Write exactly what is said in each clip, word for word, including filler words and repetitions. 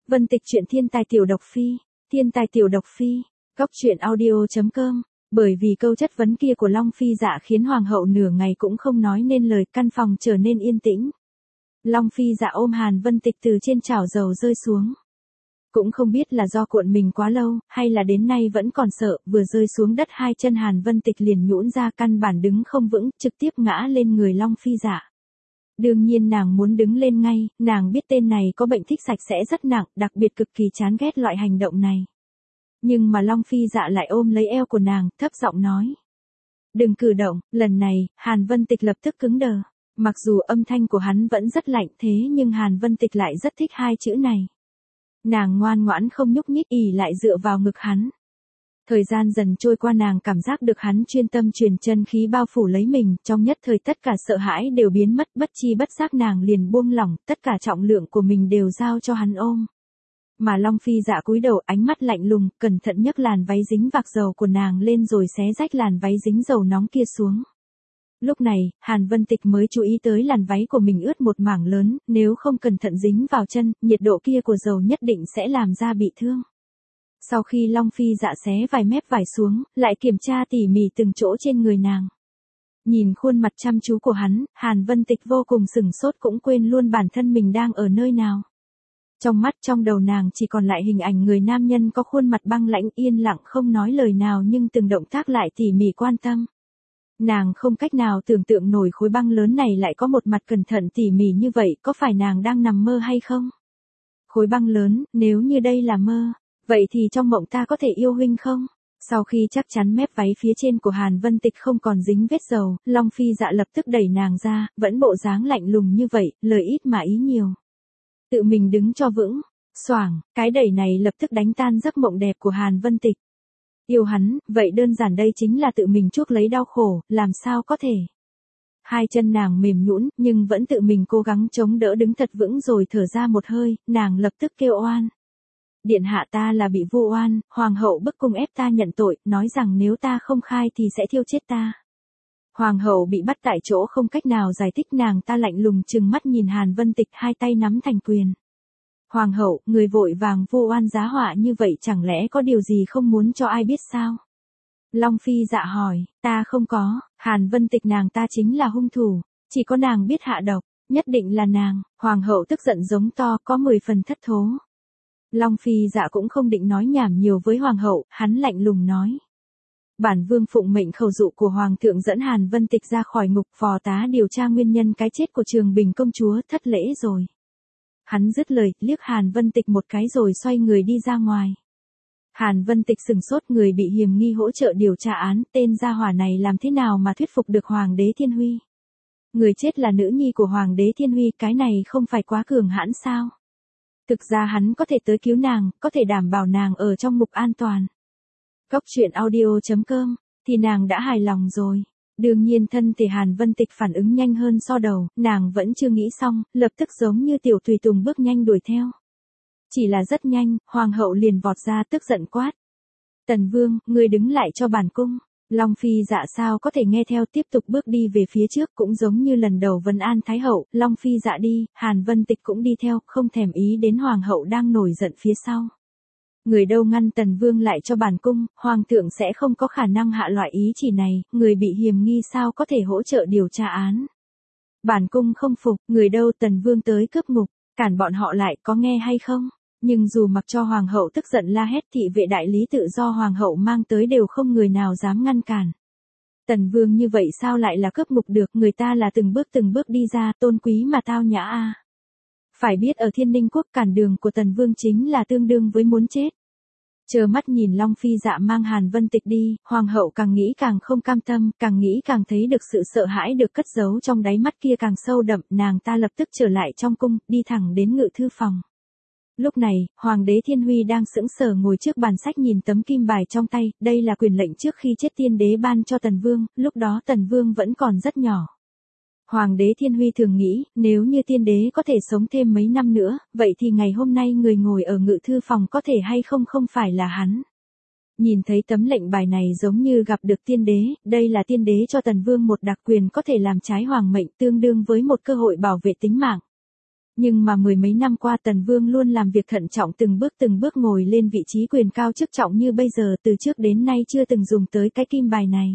Vân Tịch truyện thiên tài tiểu độc phi, thiên tài tiểu độc phi, góc truyện audio chấm com. Bởi vì câu chất vấn kia của Long Phi Dạ khiến hoàng hậu nửa ngày cũng không nói nên lời, căn phòng trở nên yên tĩnh. Long Phi Dạ ôm Hàn Vân Tịch từ trên chảo dầu rơi xuống. Cũng không biết là do cuộn mình quá lâu, hay là đến nay vẫn còn sợ, vừa rơi xuống đất hai chân Hàn Vân Tịch liền nhũn ra, căn bản đứng không vững, trực tiếp ngã lên người Long Phi Dạ. Đương nhiên nàng muốn đứng lên ngay, nàng biết tên này có bệnh thích sạch sẽ rất nặng, đặc biệt cực kỳ chán ghét loại hành động này. Nhưng mà Long Phi Dạ lại ôm lấy eo của nàng, thấp giọng nói. Đừng cử động, lần này, Hàn Vân Tịch lập tức cứng đờ. Mặc dù âm thanh của hắn vẫn rất lạnh thế nhưng Hàn Vân Tịch lại rất thích hai chữ này. Nàng ngoan ngoãn không nhúc nhích, ỉ lại dựa vào ngực hắn. Thời gian dần trôi qua, nàng cảm giác được hắn chuyên tâm truyền chân khí bao phủ lấy mình, trong nhất thời tất cả sợ hãi đều biến mất, bất chi bất giác nàng liền buông lỏng, tất cả trọng lượng của mình đều giao cho hắn ôm. Mà Long Phi Dạ cúi đầu, ánh mắt lạnh lùng, cẩn thận nhấc làn váy dính vạc dầu của nàng lên rồi xé rách làn váy dính dầu nóng kia xuống. Lúc này, Hàn Vân Tịch mới chú ý tới làn váy của mình ướt một mảng lớn, nếu không cẩn thận dính vào chân, nhiệt độ kia của dầu nhất định sẽ làm da bị thương. Sau khi Long Phi Dạ xé vài mép vải xuống, lại kiểm tra tỉ mỉ từng chỗ trên người nàng. Nhìn khuôn mặt chăm chú của hắn, Hàn Vân Tịch vô cùng sửng sốt, cũng quên luôn bản thân mình đang ở nơi nào. Trong mắt trong đầu nàng chỉ còn lại hình ảnh người nam nhân có khuôn mặt băng lãnh, yên lặng không nói lời nào nhưng từng động tác lại tỉ mỉ quan tâm. Nàng không cách nào tưởng tượng nổi khối băng lớn này lại có một mặt cẩn thận tỉ mỉ như vậy, có phải nàng đang nằm mơ hay không? Khối băng lớn, nếu như đây là mơ, vậy thì trong mộng ta có thể yêu huynh không? Sau khi chắc chắn mép váy phía trên của Hàn Vân Tịch không còn dính vết dầu, Long Phi Dạ lập tức đẩy nàng ra, vẫn bộ dáng lạnh lùng như vậy, lời ít mà ý nhiều. Tự mình đứng cho vững, xoảng, cái đẩy này lập tức đánh tan giấc mộng đẹp của Hàn Vân Tịch. Yêu hắn, vậy đơn giản đây chính là tự mình chuốc lấy đau khổ, làm sao có thể. Hai chân nàng mềm nhũn, nhưng vẫn tự mình cố gắng chống đỡ đứng thật vững rồi thở ra một hơi, nàng lập tức kêu oan. Điện hạ, ta là bị vu oan, hoàng hậu bức cung ép ta nhận tội, nói rằng nếu ta không khai thì sẽ thiêu chết ta. Hoàng hậu bị bắt tại chỗ không cách nào giải thích, nàng ta lạnh lùng trừng mắt nhìn Hàn Vân Tịch, hai tay nắm thành quyền. Hoàng hậu, người vội vàng vu oan giá họa như vậy chẳng lẽ có điều gì không muốn cho ai biết sao? Long Phi Dạ hỏi, ta không có, Hàn Vân Tịch nàng ta chính là hung thủ, chỉ có nàng biết hạ độc, nhất định là nàng. Hoàng hậu tức giận giống to, có mười phần thất thố. Long Phi Dạ cũng không định nói nhảm nhiều với hoàng hậu, hắn lạnh lùng nói. Bản vương phụng mệnh khẩu dụ của hoàng thượng dẫn Hàn Vân Tịch ra khỏi ngục, phò tá điều tra nguyên nhân cái chết của Trường Bình công chúa, thất lễ rồi. Hắn dứt lời, liếc Hàn Vân Tịch một cái rồi xoay người đi ra ngoài. Hàn Vân Tịch sừng sốt, người bị hiềm nghi hỗ trợ điều tra án, tên gia hỏa này làm thế nào mà thuyết phục được Hoàng đế Thiên Huy? Người chết là nữ nhi của Hoàng đế Thiên Huy, cái này không phải quá cường hãn sao? Thực ra hắn có thể tới cứu nàng, có thể đảm bảo nàng ở trong ngục an toàn. Góc truyện audio chấm com, thì nàng đã hài lòng rồi. Đương nhiên thân thể Hàn Vân Tịch phản ứng nhanh hơn so đầu, nàng vẫn chưa nghĩ xong, lập tức giống như tiểu tùy tùng bước nhanh đuổi theo. Chỉ là rất nhanh, hoàng hậu liền vọt ra tức giận quát. Tần vương, ngươi đứng lại cho bản cung. Long Phi Dạ sao có thể nghe theo, tiếp tục bước đi về phía trước, cũng giống như lần đầu vấn an thái hậu. Long Phi Dạ đi, Hàn Vân Tịch cũng đi theo, không thèm ý đến hoàng hậu đang nổi giận phía sau. Người đâu ngăn Tần vương lại cho bản cung, hoàng thượng sẽ không có khả năng hạ loại ý chỉ này, người bị hiềm nghi sao có thể hỗ trợ điều tra án. Bản cung không phục, người đâu, Tần vương tới cướp ngục, cản bọn họ lại, có nghe hay không? Nhưng dù mặc cho hoàng hậu tức giận la hét, thị vệ đại lý tự do hoàng hậu mang tới đều không người nào dám ngăn cản. Tần vương như vậy sao lại là cướp ngục được, người ta là từng bước từng bước đi ra, tôn quý mà tao nhã a. Phải biết ở Thiên Ninh quốc cản đường của Tần vương chính là tương đương với muốn chết. Chờ mắt nhìn Long Phi Dạ mang Hàn Vân Tịch đi, hoàng hậu càng nghĩ càng không cam tâm, càng nghĩ càng thấy được sự sợ hãi được cất giấu trong đáy mắt kia càng sâu đậm, nàng ta lập tức trở lại trong cung, đi thẳng đến ngự thư phòng. Lúc này, Hoàng đế Thiên Huy đang sững sờ ngồi trước bàn sách nhìn tấm kim bài trong tay, đây là quyền lệnh trước khi chết tiên đế ban cho Tần Vương, lúc đó Tần Vương vẫn còn rất nhỏ. Hoàng đế Thiên Huy thường nghĩ, nếu như tiên đế có thể sống thêm mấy năm nữa, vậy thì ngày hôm nay người ngồi ở ngự thư phòng có thể hay không không phải là hắn. Nhìn thấy tấm lệnh bài này giống như gặp được tiên đế, đây là tiên đế cho Tần Vương một đặc quyền có thể làm trái hoàng mệnh, tương đương với một cơ hội bảo vệ tính mạng. Nhưng mà mười mấy năm qua Tần Vương luôn làm việc thận trọng từng bước từng bước ngồi lên vị trí quyền cao chức trọng như bây giờ, từ trước đến nay chưa từng dùng tới cái kim bài này.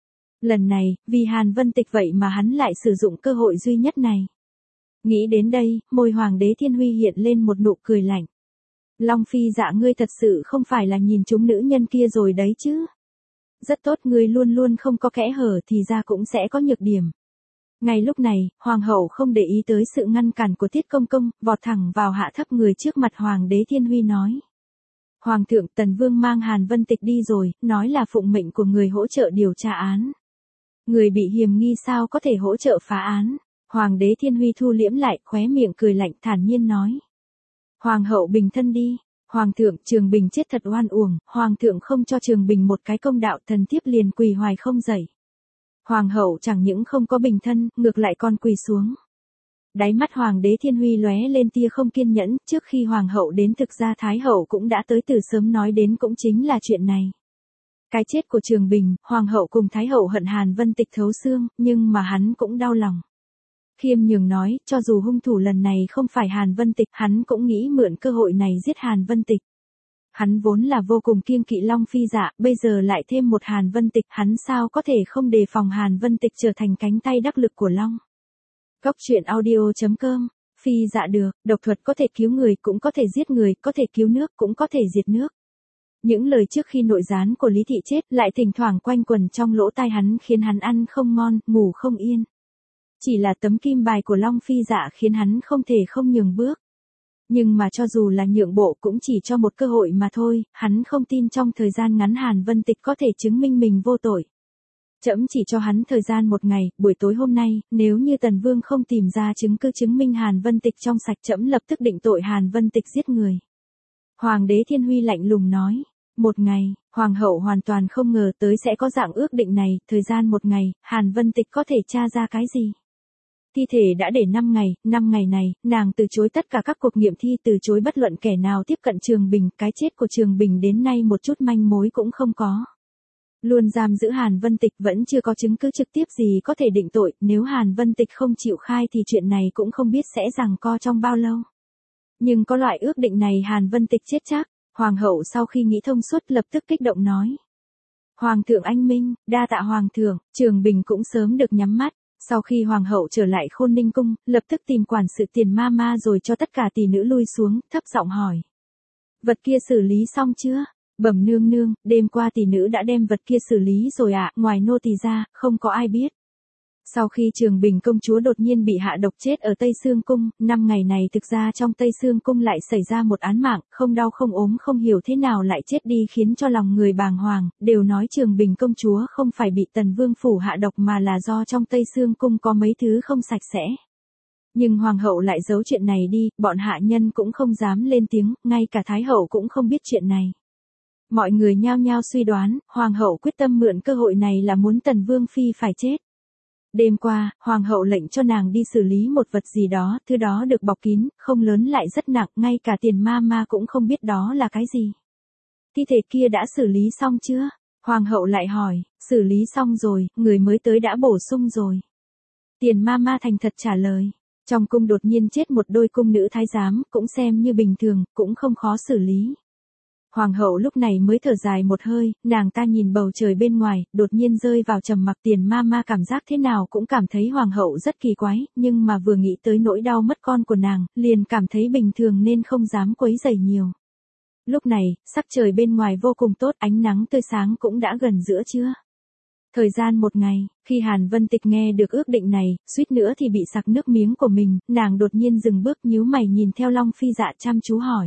Lần này, vì Hàn Vân Tịch vậy mà hắn lại sử dụng cơ hội duy nhất này. Nghĩ đến đây, môi Hoàng đế Thiên Huy hiện lên một nụ cười lạnh. Long Phi Dạ, ngươi thật sự không phải là nhìn trúng nữ nhân kia rồi đấy chứ. Rất tốt, ngươi luôn luôn không có kẽ hở thì ra cũng sẽ có nhược điểm. Ngay lúc này, Hoàng hậu không để ý tới sự ngăn cản của Tiết Công Công, vọt thẳng vào hạ thấp người trước mặt Hoàng đế Thiên Huy nói. Hoàng thượng, Tần Vương mang Hàn Vân Tịch đi rồi, nói là phụng mệnh của người hỗ trợ điều tra án. Người bị hiềm nghi sao có thể hỗ trợ phá án? Hoàng đế Thiên Huy thu liễm lại, khóe miệng cười lạnh thản nhiên nói. Hoàng hậu bình thân đi. Hoàng thượng, Trường Bình chết thật oan uổng, Hoàng thượng không cho Trường Bình một cái công đạo, thần thiếp liền quỳ hoài không dậy. Hoàng hậu chẳng những không có bình thân, ngược lại còn quỳ xuống. Đáy mắt Hoàng đế Thiên Huy lóe lên tia không kiên nhẫn, trước khi Hoàng hậu đến thực ra Thái hậu cũng đã tới từ sớm, nói đến cũng chính là chuyện này. Cái chết của Trường Bình, Hoàng hậu cùng Thái hậu hận Hàn Vân Tịch thấu xương, nhưng mà hắn cũng đau lòng. Khiêm nhường nói, cho dù hung thủ lần này không phải Hàn Vân Tịch, hắn cũng nghĩ mượn cơ hội này giết Hàn Vân Tịch. Hắn vốn là vô cùng kiêng kỵ Long Phi Dạ, bây giờ lại thêm một Hàn Vân Tịch, hắn sao có thể không đề phòng Hàn Vân Tịch trở thành cánh tay đắc lực của Long. Góc truyện audio chấm com. Phi Dạ được, độc thuật có thể cứu người, cũng có thể giết người, có thể cứu nước, cũng có thể diệt nước. Những lời trước khi nội gián của Lý Thị chết lại thỉnh thoảng quanh quẩn trong lỗ tai hắn, khiến hắn ăn không ngon, ngủ không yên. Chỉ là tấm kim bài của Long Phi Dạ khiến hắn không thể không nhường bước. Nhưng mà cho dù là nhượng bộ cũng chỉ cho một cơ hội mà thôi, hắn không tin trong thời gian ngắn Hàn Vân Tịch có thể chứng minh mình vô tội. Trẫm chỉ cho hắn thời gian một ngày, buổi tối hôm nay, nếu như Tần Vương không tìm ra chứng cứ chứng minh Hàn Vân Tịch trong sạch, trẫm lập tức định tội Hàn Vân Tịch giết người. Hoàng đế Thiên Huy lạnh lùng nói. Một ngày, Hoàng hậu hoàn toàn không ngờ tới sẽ có dạng ước định này, thời gian một ngày, Hàn Vân Tịch có thể tra ra cái gì. Thi thể đã để năm ngày, năm ngày này, nàng từ chối tất cả các cuộc nghiệm thi, từ chối bất luận kẻ nào tiếp cận Trường Bình, cái chết của Trường Bình đến nay một chút manh mối cũng không có. Luôn giam giữ Hàn Vân Tịch, vẫn chưa có chứng cứ trực tiếp gì có thể định tội, nếu Hàn Vân Tịch không chịu khai thì chuyện này cũng không biết sẽ giằng co trong bao lâu. Nhưng có loại ước định này Hàn Vân Tịch chết chắc. Hoàng hậu sau khi nghĩ thông suốt lập tức kích động nói. Hoàng thượng anh minh, đa tạ Hoàng thượng, Trường Bình cũng sớm được nhắm mắt. Sau khi Hoàng hậu trở lại Khôn Ninh Cung, lập tức tìm quản sự Tiền Ma Ma rồi cho tất cả tỷ nữ lui xuống, thấp giọng hỏi. Vật kia xử lý xong chưa? Bẩm nương nương, đêm qua tỷ nữ đã đem vật kia xử lý rồi ạ, à, ngoài nô tỳ ra, không có ai biết. Sau khi Trường Bình công chúa đột nhiên bị hạ độc chết ở Tây Sương Cung, năm ngày này thực ra trong Tây Sương Cung lại xảy ra một án mạng, không đau không ốm không hiểu thế nào lại chết đi khiến cho lòng người bàng hoàng, đều nói Trường Bình công chúa không phải bị Tần Vương phủ hạ độc mà là do trong Tây Sương Cung có mấy thứ không sạch sẽ. Nhưng Hoàng hậu lại giấu chuyện này đi, bọn hạ nhân cũng không dám lên tiếng, ngay cả Thái hậu cũng không biết chuyện này. Mọi người nhao nhao suy đoán, Hoàng hậu quyết tâm mượn cơ hội này là muốn Tần Vương phi phải chết. Đêm qua, Hoàng hậu lệnh cho nàng đi xử lý một vật gì đó, thứ đó được bọc kín, không lớn lại rất nặng, ngay cả Tiền Ma Ma cũng không biết đó là cái gì. Thi thể kia đã xử lý xong chưa? Hoàng hậu lại hỏi, xử lý xong rồi, người mới tới đã bổ sung rồi. Tiền Ma Ma thành thật trả lời, trong cung đột nhiên chết một đôi cung nữ thái giám, cũng xem như bình thường, cũng không khó xử lý. Hoàng hậu lúc này mới thở dài một hơi, nàng ta nhìn bầu trời bên ngoài, đột nhiên rơi vào trầm mặc. Tiền Ma Ma cảm giác thế nào cũng cảm thấy Hoàng hậu rất kỳ quái, nhưng mà vừa nghĩ tới nỗi đau mất con của nàng, liền cảm thấy bình thường nên không dám quấy rầy nhiều. Lúc này, sắc trời bên ngoài vô cùng tốt, ánh nắng tươi sáng cũng đã gần giữa trưa. Thời gian một ngày, khi Hàn Vân Tịch nghe được ước định này, suýt nữa thì bị sặc nước miếng của mình, nàng đột nhiên dừng bước nhíu mày nhìn theo Long Phi Dạ chăm chú hỏi.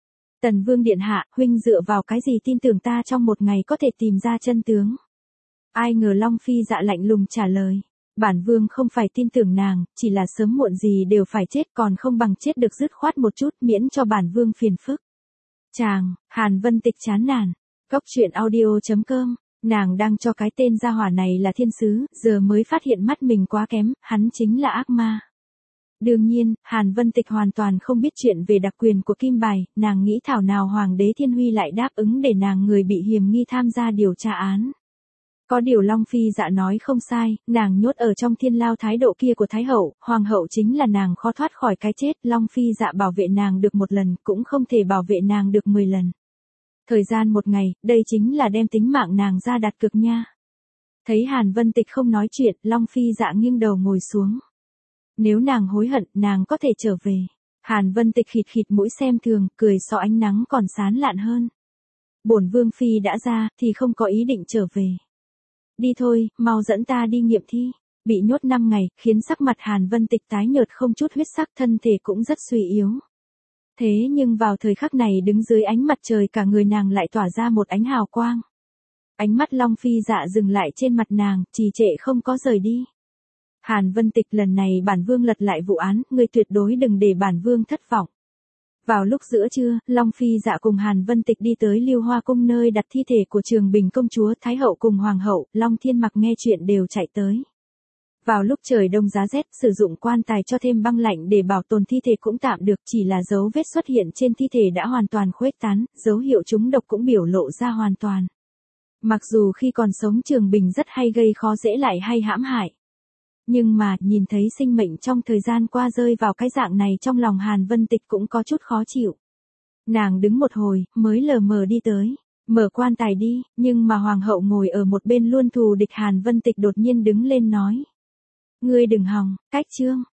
Tần Vương điện hạ, huynh dựa vào cái gì tin tưởng ta trong một ngày có thể tìm ra chân tướng? Ai ngờ Long Phi Dạ lạnh lùng trả lời. Bản Vương không phải tin tưởng nàng, chỉ là sớm muộn gì đều phải chết, còn không bằng chết được dứt khoát một chút miễn cho bản Vương phiền phức. Chàng, Hàn Vân Tịch chán nản. Góc truyện audio chấm com. Nàng đang cho cái tên gia hỏa này là thiên sứ, giờ mới phát hiện mắt mình quá kém, hắn chính là ác ma. Đương nhiên, Hàn Vân Tịch hoàn toàn không biết chuyện về đặc quyền của kim bài, nàng nghĩ thảo nào Hoàng đế Thiên Huy lại đáp ứng để nàng người bị hiềm nghi tham gia điều tra án. Có điều Long Phi Dạ nói không sai, nàng nhốt ở trong thiên lao thái độ kia của Thái hậu, Hoàng hậu chính là nàng khó thoát khỏi cái chết, Long Phi Dạ bảo vệ nàng được một lần, cũng không thể bảo vệ nàng được mười lần. Thời gian một ngày, đây chính là đem tính mạng nàng ra đặt cược nha. Thấy Hàn Vân Tịch không nói chuyện, Long Phi Dạ nghiêng đầu ngồi xuống. Nếu nàng hối hận, nàng có thể trở về. Hàn Vân Tịch khịt khịt mũi xem thường, cười so ánh nắng còn sán lạn hơn. Bổn vương phi đã ra, thì không có ý định trở về. Đi thôi, mau dẫn ta đi nghiệm thi. Bị nhốt năm ngày, khiến sắc mặt Hàn Vân Tịch tái nhợt không chút huyết sắc, thân thể cũng rất suy yếu. Thế nhưng vào thời khắc này đứng dưới ánh mặt trời cả người nàng lại tỏa ra một ánh hào quang. Ánh mắt Long Phi Dạ dừng lại trên mặt nàng, trì trệ không có rời đi. Hàn Vân Tịch, lần này bản vương lật lại vụ án, ngươi tuyệt đối đừng để bản vương thất vọng. Vào lúc giữa trưa, Long Phi Dạ cùng Hàn Vân Tịch đi tới Lưu Hoa Cung nơi đặt thi thể của Trường Bình công chúa, Thái hậu cùng Hoàng hậu, Long Thiên Mặc nghe chuyện đều chạy tới. Vào lúc trời đông giá rét, sử dụng quan tài cho thêm băng lạnh để bảo tồn thi thể cũng tạm được, chỉ là dấu vết xuất hiện trên thi thể đã hoàn toàn khuếch tán, dấu hiệu trúng độc cũng biểu lộ ra hoàn toàn. Mặc dù khi còn sống Trường Bình rất hay gây khó dễ lại hay hãm hại. Nhưng mà, nhìn thấy sinh mệnh trong thời gian qua rơi vào cái dạng này, trong lòng Hàn Vân Tịch cũng có chút khó chịu. Nàng đứng một hồi, mới lờ mờ đi tới. Mở quan tài đi, nhưng mà Hoàng hậu ngồi ở một bên luôn thù địch Hàn Vân Tịch đột nhiên đứng lên nói. Ngươi đừng hòng, cách chương.